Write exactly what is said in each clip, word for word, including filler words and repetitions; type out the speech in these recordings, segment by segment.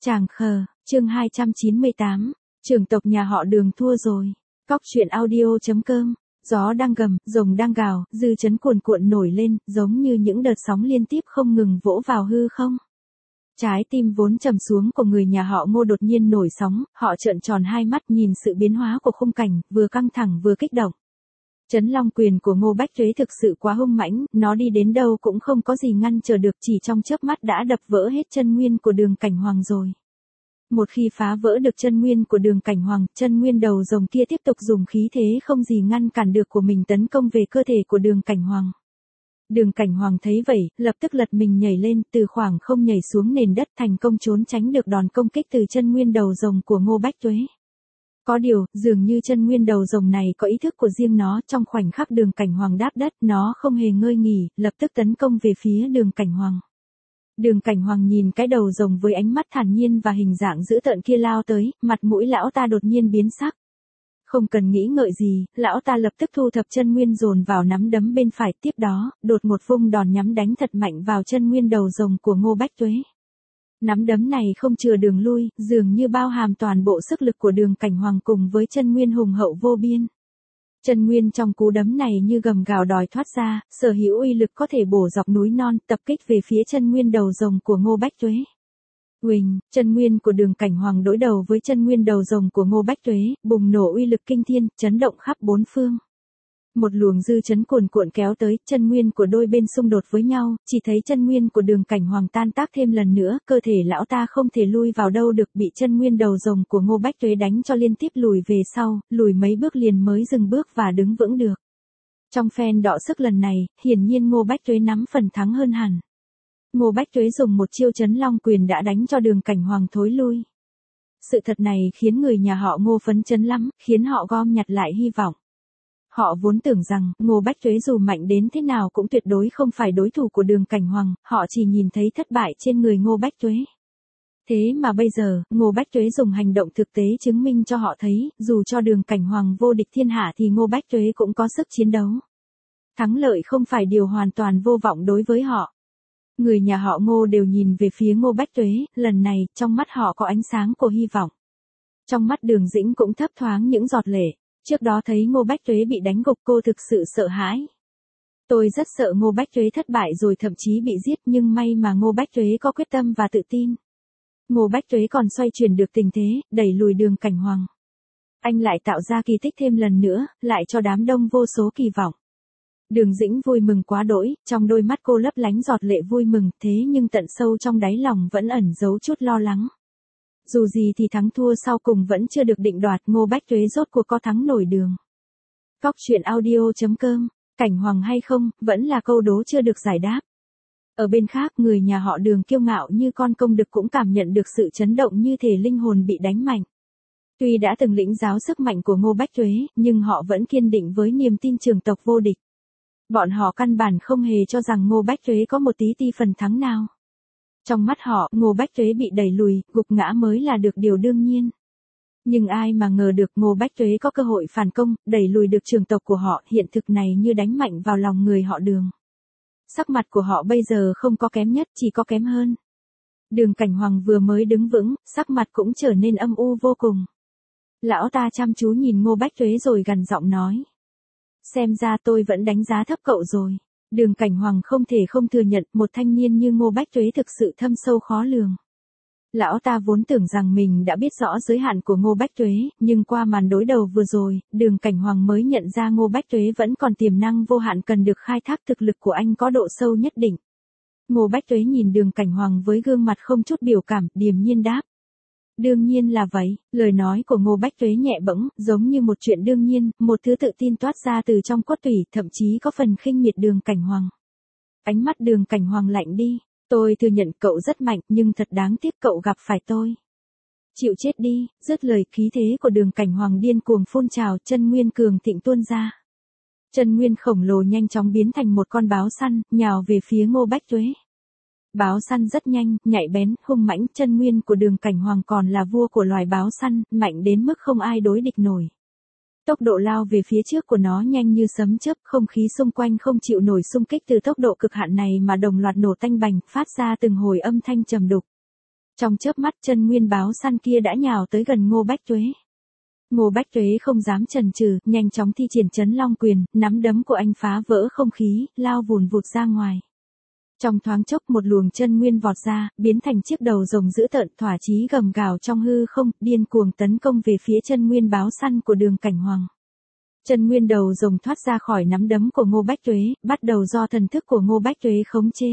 Tràng khờ, chương hai trăm chín mươi tám, trưởng tộc nhà họ Đường thua rồi. Cóc truyện audio.com, gió đang gầm, rồng đang gào, dư chấn cuồn cuộn nổi lên, giống như những đợt sóng liên tiếp không ngừng vỗ vào hư không. Trái tim vốn trầm xuống của người nhà họ Ngô đột nhiên nổi sóng, họ trợn tròn hai mắt nhìn sự biến hóa của khung cảnh, vừa căng thẳng vừa kích động. Chấn long quyền của Ngô Bách Tuế thực sự quá hung mãnh, nó đi đến đâu cũng không có gì ngăn trở được, chỉ trong chớp mắt đã đập vỡ hết chân nguyên của Đường Cảnh Hoàng rồi. Một khi phá vỡ được chân nguyên của Đường Cảnh Hoàng, chân nguyên đầu rồng kia tiếp tục dùng khí thế không gì ngăn cản được của mình tấn công về cơ thể của Đường Cảnh Hoàng. Đường Cảnh Hoàng thấy vậy, lập tức lật mình nhảy lên, từ khoảng không nhảy xuống nền đất, thành công trốn tránh được đòn công kích từ chân nguyên đầu rồng của Ngô Bách Tuế. Có điều, dường như chân nguyên đầu rồng này có ý thức của riêng nó, trong khoảnh khắc Đường Cảnh Hoàng đáp đất, nó không hề ngơi nghỉ, lập tức tấn công về phía Đường Cảnh Hoàng. Đường Cảnh Hoàng nhìn cái đầu rồng với ánh mắt thản nhiên và hình dạng dữ tợn kia lao tới, mặt mũi lão ta đột nhiên biến sắc. Không cần nghĩ ngợi gì, lão ta lập tức thu thập chân nguyên dồn vào nắm đấm bên phải, tiếp đó, đột một vung đòn nhắm đánh thật mạnh vào chân nguyên đầu rồng của Ngô Bách Tuế. Nắm đấm này không chừa đường lui, dường như bao hàm toàn bộ sức lực của Đường Cảnh Hoàng cùng với chân nguyên hùng hậu vô biên. Chân nguyên trong cú đấm này như gầm gào đòi thoát ra, sở hữu uy lực có thể bổ dọc núi non, tập kích về phía chân nguyên đầu rồng của Ngô Bách Tuế. Uỳnh, chân nguyên của Đường Cảnh Hoàng đối đầu với chân nguyên đầu rồng của Ngô Bách Tuế, bùng nổ uy lực kinh thiên, chấn động khắp bốn phương. Một luồng dư chấn cuồn cuộn kéo tới, chân nguyên của đôi bên xung đột với nhau, chỉ thấy chân nguyên của Đường Cảnh Hoàng tan tác thêm lần nữa, cơ thể lão ta không thể lui vào đâu được, bị chân nguyên đầu rồng của Ngô Bách Tuế đánh cho liên tiếp lùi về sau, lùi mấy bước liền mới dừng bước và đứng vững được. Trong phen đọ sức lần này, hiển nhiên Ngô Bách Tuế nắm phần thắng hơn hẳn. Ngô Bách Tuế dùng một chiêu chấn long quyền đã đánh cho Đường Cảnh Hoàng thối lui. Sự thật này khiến người nhà họ Ngô phấn chấn lắm, khiến họ gom nhặt lại hy vọng. Họ vốn tưởng rằng, Ngô Bách Tuế dù mạnh đến thế nào cũng tuyệt đối không phải đối thủ của Đường Cảnh Hoàng, họ chỉ nhìn thấy thất bại trên người Ngô Bách Tuế. Thế mà bây giờ, Ngô Bách Tuế dùng hành động thực tế chứng minh cho họ thấy, dù cho Đường Cảnh Hoàng vô địch thiên hạ thì Ngô Bách Tuế cũng có sức chiến đấu. Thắng lợi không phải điều hoàn toàn vô vọng đối với họ. Người nhà họ Ngô đều nhìn về phía Ngô Bách Tuế, lần này, trong mắt họ có ánh sáng của hy vọng. Trong mắt Đường Dĩnh cũng thấp thoáng những giọt lệ. Trước đó thấy Ngô Bách Tuế bị đánh gục, cô thực sự sợ hãi. Tôi rất sợ Ngô Bách Tuế thất bại rồi thậm chí bị giết, nhưng may mà Ngô Bách Tuế có quyết tâm và tự tin. Ngô Bách Tuế còn xoay chuyển được tình thế, đẩy lùi Đường Cảnh Hoàng. Anh lại tạo ra kỳ tích thêm lần nữa, lại cho đám đông vô số kỳ vọng. Đường Dĩnh vui mừng quá đỗi, trong đôi mắt cô lấp lánh giọt lệ vui mừng, thế nhưng tận sâu trong đáy lòng vẫn ẩn giấu chút lo lắng. Dù gì thì thắng thua sau cùng vẫn chưa được định đoạt, Ngô Bách Tuế rốt cuộc có thắng nổi Đường. Cóc truyện audio.com, Cảnh Hoàng hay không, vẫn là câu đố chưa được giải đáp. Ở bên khác, người nhà họ Đường kiêu ngạo như con công đực cũng cảm nhận được sự chấn động như thể linh hồn bị đánh mạnh. Tuy đã từng lĩnh giáo sức mạnh của Ngô Bách Tuế, nhưng họ vẫn kiên định với niềm tin trưởng tộc vô địch. Bọn họ căn bản không hề cho rằng Ngô Bách Tuế có một tí ti phần thắng nào. Trong mắt họ, Ngô Bách Tuế bị đẩy lùi, gục ngã mới là được điều đương nhiên. Nhưng ai mà ngờ được Ngô Bách Tuế có cơ hội phản công, đẩy lùi được trưởng tộc của họ, hiện thực này như đánh mạnh vào lòng người họ Đường. Sắc mặt của họ bây giờ không có kém nhất, chỉ có kém hơn. Đường Cảnh Hoàng vừa mới đứng vững, sắc mặt cũng trở nên âm u vô cùng. Lão ta chăm chú nhìn Ngô Bách Tuế rồi gằn giọng nói. Xem ra tôi vẫn đánh giá thấp cậu rồi. Đường Cảnh Hoàng không thể không thừa nhận, một thanh niên như Ngô Bách Tuế thực sự thâm sâu khó lường. Lão ta vốn tưởng rằng mình đã biết rõ giới hạn của Ngô Bách Tuế, nhưng qua màn đối đầu vừa rồi, Đường Cảnh Hoàng mới nhận ra Ngô Bách Tuế vẫn còn tiềm năng vô hạn cần được khai thác, thực lực của anh có độ sâu nhất định. Ngô Bách Tuế nhìn Đường Cảnh Hoàng với gương mặt không chút biểu cảm, điềm nhiên đáp. Đương nhiên là vậy, lời nói của Ngô Bách Tuế nhẹ bẫng, giống như một chuyện đương nhiên, một thứ tự tin toát ra từ trong cốt tủy, thậm chí có phần khinh miệt Đường Cảnh Hoàng. Ánh mắt Đường Cảnh Hoàng lạnh đi, tôi thừa nhận cậu rất mạnh, nhưng thật đáng tiếc cậu gặp phải tôi. Chịu chết đi, dứt lời, khí thế của Đường Cảnh Hoàng điên cuồng phun trào, chân nguyên cường thịnh tuôn ra. Chân nguyên khổng lồ nhanh chóng biến thành một con báo săn, nhào về phía Ngô Bách Tuế. Báo săn rất nhanh, nhạy bén, hung mãnh, chân nguyên của Đường Cảnh Hoàng còn là vua của loài báo săn, mạnh đến mức không ai đối địch nổi. Tốc độ lao về phía trước của nó nhanh như sấm chớp, không khí xung quanh không chịu nổi xung kích từ tốc độ cực hạn này mà đồng loạt nổ tanh bành, phát ra từng hồi âm thanh trầm đục. Trong chớp mắt chân nguyên báo săn kia đã nhào tới gần Ngô Bách Tuế. Ngô Bách Tuế không dám chần chừ, nhanh chóng thi triển Chấn Long Quyền, nắm đấm của anh phá vỡ không khí, lao vùn vụt ra ngoài. Trong thoáng chốc một luồng chân nguyên vọt ra, biến thành chiếc đầu rồng dữ tợn thỏa chí gầm gào trong hư không, điên cuồng tấn công về phía chân nguyên báo săn của Đường Cảnh Hoàng. Chân nguyên đầu rồng thoát ra khỏi nắm đấm của Ngô Bách Tuế, bắt đầu do thần thức của Ngô Bách Tuế khống chế.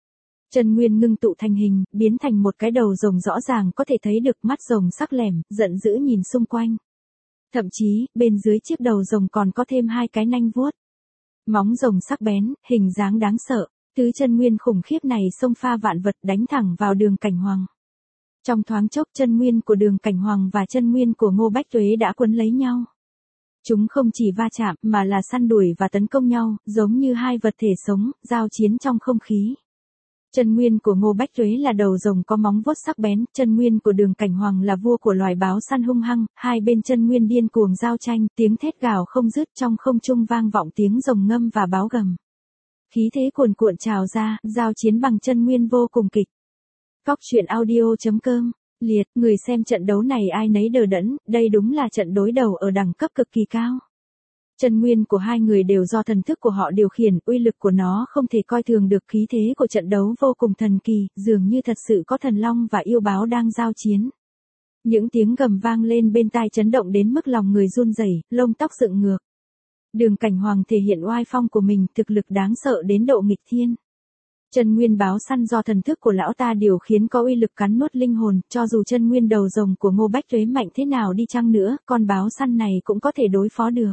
Chân nguyên ngưng tụ thành hình, biến thành một cái đầu rồng rõ ràng có thể thấy được mắt rồng sắc lẻm, giận dữ nhìn xung quanh. Thậm chí, bên dưới chiếc đầu rồng còn có thêm hai cái nanh vuốt. Móng rồng sắc bén, hình dáng đáng sợ, thứ chân nguyên khủng khiếp này xông pha vạn vật đánh thẳng vào Đường Cảnh Hoàng. Trong thoáng chốc chân nguyên của Đường Cảnh Hoàng và chân nguyên của Ngô Bách Tuế đã quấn lấy nhau. Chúng không chỉ va chạm mà là săn đuổi và tấn công nhau, giống như hai vật thể sống, giao chiến trong không khí. Chân nguyên của Ngô Bách Tuế là đầu rồng có móng vuốt sắc bén, chân nguyên của Đường Cảnh Hoàng là vua của loài báo săn hung hăng, hai bên chân nguyên điên cuồng giao tranh, tiếng thét gào không dứt trong không trung vang vọng tiếng rồng ngâm và báo gầm. Khí thế cuồn cuộn trào ra, giao chiến bằng chân nguyên vô cùng kịch. Cóc truyện audio chấm com, liệt, người xem trận đấu này ai nấy đờ đẫn, đây đúng là trận đối đầu ở đẳng cấp cực kỳ cao. Chân nguyên của hai người đều do thần thức của họ điều khiển, uy lực của nó không thể coi thường được, khí thế của trận đấu vô cùng thần kỳ, dường như thật sự có thần long và yêu báo đang giao chiến. Những tiếng gầm vang lên bên tai chấn động đến mức lòng người run rẩy, lông tóc dựng ngược. Đường Cảnh Hoàng thể hiện oai phong của mình, thực lực đáng sợ đến độ nghịch thiên. Chân nguyên báo săn do thần thức của lão ta điều khiến có uy lực cắn nuốt linh hồn, cho dù chân nguyên đầu rồng của Ngô Bách Tuế mạnh thế nào đi chăng nữa, con báo săn này cũng có thể đối phó được.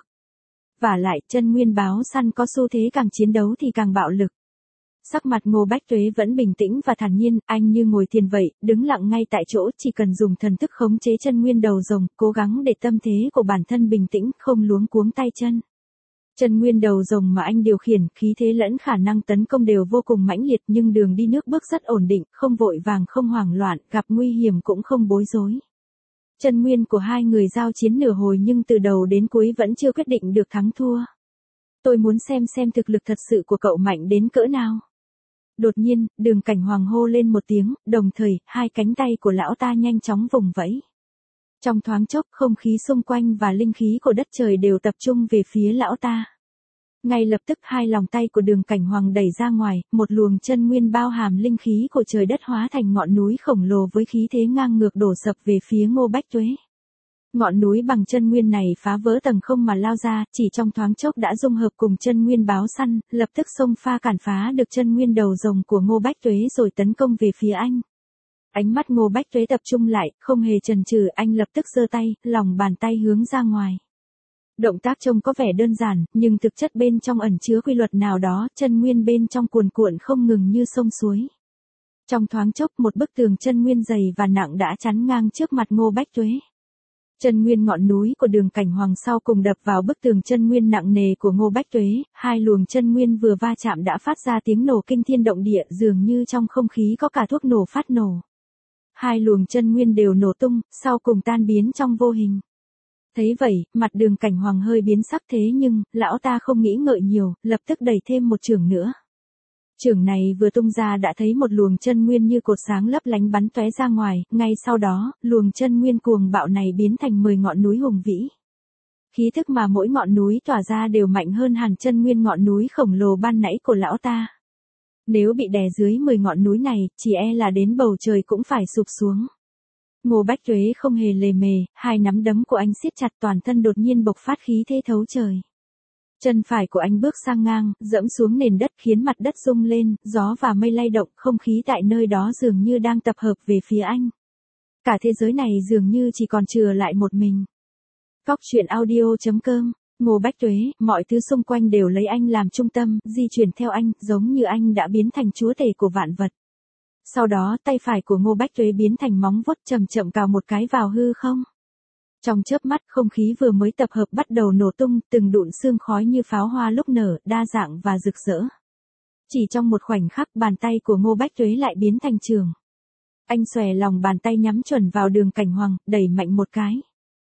Vả lại, chân nguyên báo săn có xu thế càng chiến đấu thì càng bạo lực. Sắc mặt Ngô Bách Tuế vẫn bình tĩnh và thản nhiên, anh như ngồi thiền vậy, đứng lặng ngay tại chỗ, chỉ cần dùng thần thức khống chế chân nguyên đầu rồng, cố gắng để tâm thế của bản thân bình tĩnh, không luống cuống tay chân. Chân nguyên đầu rồng mà anh điều khiển, khí thế lẫn khả năng tấn công đều vô cùng mãnh liệt, nhưng đường đi nước bước rất ổn định, không vội vàng không hoảng loạn, gặp nguy hiểm cũng không bối rối. Chân nguyên của hai người giao chiến nửa hồi nhưng từ đầu đến cuối vẫn chưa quyết định được thắng thua. Tôi muốn xem xem thực lực thật sự của cậu mạnh đến cỡ nào. Đột nhiên, Đường Cảnh Hoàng hô lên một tiếng, đồng thời, hai cánh tay của lão ta nhanh chóng vùng vẫy. Trong thoáng chốc, không khí xung quanh và linh khí của đất trời đều tập trung về phía lão ta. Ngay lập tức hai lòng tay của Đường Cảnh Hoàng đẩy ra ngoài, một luồng chân nguyên bao hàm linh khí của trời đất hóa thành ngọn núi khổng lồ với khí thế ngang ngược đổ sập về phía Ngô Bách Tuế. Ngọn núi bằng chân nguyên này phá vỡ tầng không mà lao ra, chỉ trong thoáng chốc đã dung hợp cùng chân nguyên báo săn, lập tức xông pha cản phá được chân nguyên đầu rồng của Ngô Bách Tuế rồi tấn công về phía anh. Ánh mắt Ngô Bách Tuế tập trung lại, không hề chần chừ, anh lập tức giơ tay, lòng bàn tay hướng ra ngoài. Động tác trông có vẻ đơn giản, nhưng thực chất bên trong ẩn chứa quy luật nào đó, chân nguyên bên trong cuồn cuộn không ngừng như sông suối. Trong thoáng chốc một bức tường chân nguyên dày và nặng đã chắn ngang trước mặt Ngô Bách Tuế. Chân nguyên ngọn núi của Đường Cảnh Hoàng sau cùng đập vào bức tường chân nguyên nặng nề của Ngô Bách Tuế, hai luồng chân nguyên vừa va chạm đã phát ra tiếng nổ kinh thiên động địa, dường như trong không khí có cả thuốc nổ phát nổ. Hai luồng chân nguyên đều nổ tung, sau cùng tan biến trong vô hình. Thấy vậy, mặt Đường Cảnh Hoàng hơi biến sắc, thế nhưng, lão ta không nghĩ ngợi nhiều, lập tức đẩy thêm một chưởng nữa. Chưởng này vừa tung ra đã thấy một luồng chân nguyên như cột sáng lấp lánh bắn tóe ra ngoài, ngay sau đó, luồng chân nguyên cuồng bạo này biến thành mười ngọn núi hùng vĩ. Khí thức mà mỗi ngọn núi tỏa ra đều mạnh hơn hẳn chân nguyên ngọn núi khổng lồ ban nãy của lão ta. Nếu bị đè dưới mười ngọn núi này, chỉ e là đến bầu trời cũng phải sụp xuống. Ngô Bách Tuế không hề lề mề, hai nắm đấm của anh siết chặt, toàn thân đột nhiên bộc phát khí thế thấu trời. Chân phải của anh bước sang ngang, dẫm xuống nền đất khiến mặt đất rung lên, gió và mây lay động, không khí tại nơi đó dường như đang tập hợp về phía anh. Cả thế giới này dường như chỉ còn chừa lại một mình. Cóc truyện audio chấm com, Ngô Bách Tuế, mọi thứ xung quanh đều lấy anh làm trung tâm, di chuyển theo anh, giống như anh đã biến thành chúa tể của vạn vật. Sau đó, tay phải của Ngô Bách Tuế biến thành móng vuốt chậm chậm cào một cái vào hư không. Trong chớp mắt, không khí vừa mới tập hợp bắt đầu nổ tung, từng đụn sương khói như pháo hoa lúc nở, đa dạng và rực rỡ. Chỉ trong một khoảnh khắc, bàn tay của Ngô Bách Tuế lại biến thành chưởng. Anh xòe lòng bàn tay nhắm chuẩn vào Đường Cảnh Hoàng, đẩy mạnh một cái.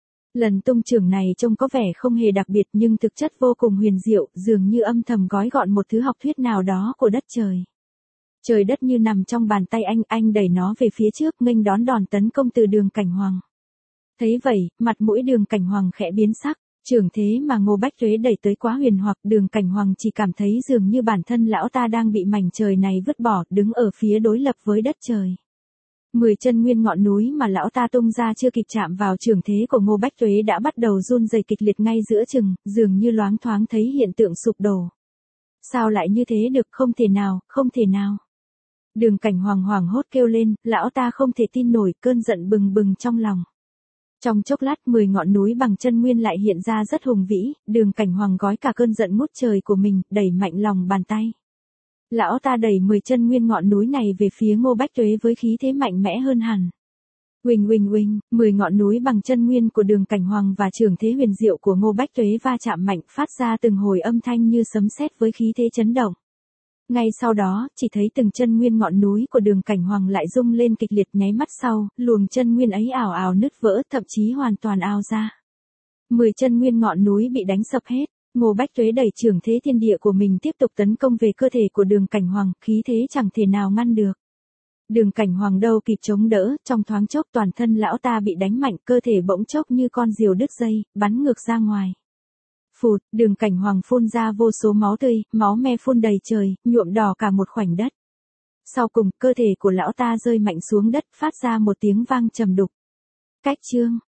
Lần tung chưởng này trông có vẻ không hề đặc biệt nhưng thực chất vô cùng huyền diệu, dường như âm thầm gói gọn một thứ học thuyết nào đó của đất trời. Trời đất như nằm trong bàn tay anh, anh đẩy nó về phía trước nghênh đón đòn tấn công từ Đường Cảnh Hoàng. Thấy vậy, mặt mũi Đường Cảnh Hoàng khẽ biến sắc, trưởng thế mà Ngô Bách Tuế đẩy tới quá huyền hoặc Đường Cảnh Hoàng chỉ cảm thấy dường như bản thân lão ta đang bị mảnh trời này vứt bỏ, đứng ở phía đối lập với đất trời. Mười chân nguyên ngọn núi mà lão ta tung ra chưa kịp chạm vào trưởng thế của Ngô Bách Tuế đã bắt đầu run rẩy kịch liệt ngay giữa chừng, dường như loáng thoáng thấy hiện tượng sụp đổ. Sao lại như thế được, không thể nào, không thể nào. Đường Cảnh Hoàng hoảng hốt kêu lên, lão ta không thể tin nổi, cơn giận bừng bừng trong lòng. Trong chốc lát mười ngọn núi bằng chân nguyên lại hiện ra rất hùng vĩ, Đường Cảnh Hoàng gói cả cơn giận ngút trời của mình, đẩy mạnh lòng bàn tay. Lão ta đẩy mười chân nguyên ngọn núi này về phía Ngô Bách Tuế với khí thế mạnh mẽ hơn hẳn. Huỳnh huỳnh huỳnh, mười ngọn núi bằng chân nguyên của Đường Cảnh Hoàng và trưởng thế huyền diệu của Ngô Bách Tuế va chạm mạnh, phát ra từng hồi âm thanh như sấm sét với khí thế chấn động. Ngay sau đó, chỉ thấy từng chân nguyên ngọn núi của Đường Cảnh Hoàng lại rung lên kịch liệt, nháy mắt sau, luồng chân nguyên ấy ảo ảo nứt vỡ, thậm chí hoàn toàn ao ra. Mười chân nguyên ngọn núi bị đánh sập hết. Ngô Bách Tuế đẩy trưởng thế thiên địa của mình tiếp tục tấn công về cơ thể của Đường Cảnh Hoàng, khí thế chẳng thể nào ngăn được. Đường Cảnh Hoàng đâu kịp chống đỡ, trong thoáng chốc toàn thân lão ta bị đánh mạnh, cơ thể bỗng chốc như con diều đứt dây, bắn ngược ra ngoài. Phụt, Đường Cảnh Hoàng phun ra vô số máu tươi, máu me phun đầy trời, nhuộm đỏ cả một khoảnh đất. Sau cùng, cơ thể của lão ta rơi mạnh xuống đất, phát ra một tiếng vang trầm đục. Cách chương